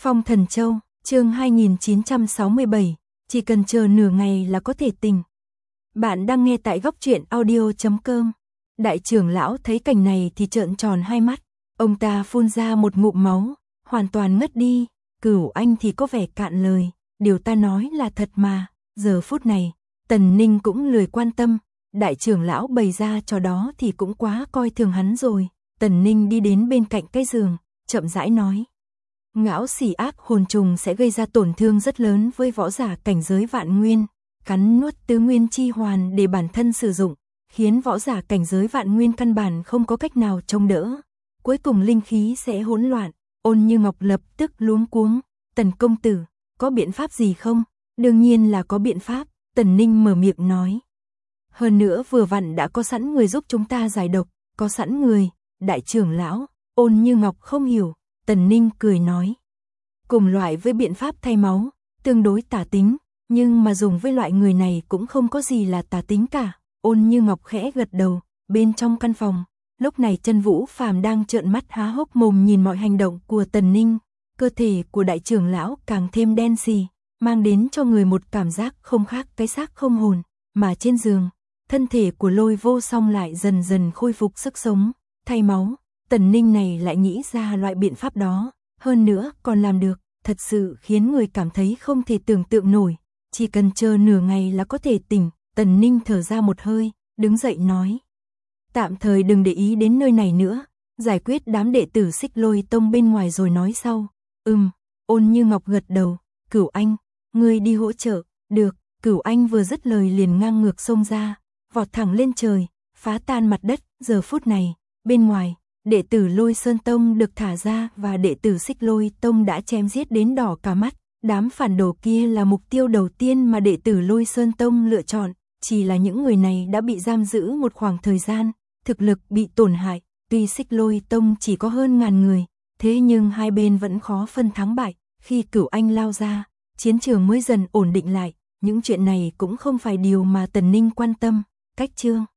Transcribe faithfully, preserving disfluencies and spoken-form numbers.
Phong Thần Châu, chương hai nghìn chín trăm sáu mươi bảy, chỉ cần chờ nửa ngày là có thể tỉnh. Bạn đang nghe tại góc truyện audio chấm com. Đại trưởng lão thấy cảnh này thì trợn tròn hai mắt, ông ta phun ra một ngụm máu, hoàn toàn ngất đi. Cửu Anh thì có vẻ cạn lời, điều ta nói là thật mà. Giờ phút này, Tần Ninh cũng lười quan tâm, đại trưởng lão bày ra trò đó thì cũng quá coi thường hắn rồi. Tần Ninh đi đến bên cạnh cái giường, chậm rãi nói. Ngão xỉ ác hồn trùng sẽ gây ra tổn thương rất lớn với võ giả cảnh giới vạn nguyên, cắn nuốt tứ nguyên chi hoàn để bản thân sử dụng, khiến võ giả cảnh giới vạn nguyên căn bản không có cách nào chống đỡ. Cuối cùng linh khí sẽ hỗn loạn. Ôn Như Ngọc lập tức luống cuống. Tần công tử, có biện pháp gì không? Đương nhiên là có biện pháp, Tần Ninh mở miệng nói. Hơn nữa vừa vặn đã có sẵn người giúp chúng ta giải độc, có sẵn người. Đại trưởng lão, Ôn Như Ngọc không hiểu, Tần Ninh cười nói. Cùng loại với biện pháp thay máu, tương đối tà tính, nhưng mà dùng với loại người này cũng không có gì là tà tính cả. Ôn Như Ngọc khẽ gật đầu. Bên trong căn phòng, lúc này Chân Vũ Phàm đang trợn mắt há hốc mồm nhìn mọi hành động của Tần Ninh. Cơ thể của đại trưởng lão càng thêm đen xì, mang đến cho người một cảm giác không khác cái xác không hồn. Mà trên giường, thân thể của Lôi Vô Song lại dần dần khôi phục sức sống. Thay máu, Tần Ninh này lại nghĩ ra loại biện pháp đó, hơn nữa còn làm được, thật sự khiến người cảm thấy không thể tưởng tượng nổi. Chỉ cần chờ nửa ngày là có thể tỉnh. Tần Ninh thở ra một hơi, đứng dậy nói. Tạm thời đừng để ý đến nơi này nữa, giải quyết đám đệ tử Xích Lôi Tông bên ngoài rồi nói sau. Ừm, Ôn Như Ngọc gật đầu. Cửu Anh, ngươi đi hỗ trợ. Được. Cửu Anh vừa dứt lời liền ngang ngược xông ra, vọt thẳng lên trời, phá tan mặt đất. Giờ phút này, bên ngoài, đệ tử Lôi Sơn Tông được thả ra và đệ tử Xích Lôi Tông đã chém giết đến đỏ cả mắt. Đám phản đồ kia là mục tiêu đầu tiên mà đệ tử Lôi Sơn Tông lựa chọn. Chỉ là những người này đã bị giam giữ một khoảng thời gian, thực lực bị tổn hại. Tuy Xích Lôi Tông chỉ có hơn ngàn người, thế nhưng hai bên vẫn khó phân thắng bại. Khi Cửu Anh lao ra, chiến trường mới dần ổn định lại. Những chuyện này cũng không phải điều mà Tần Ninh quan tâm. Cách chương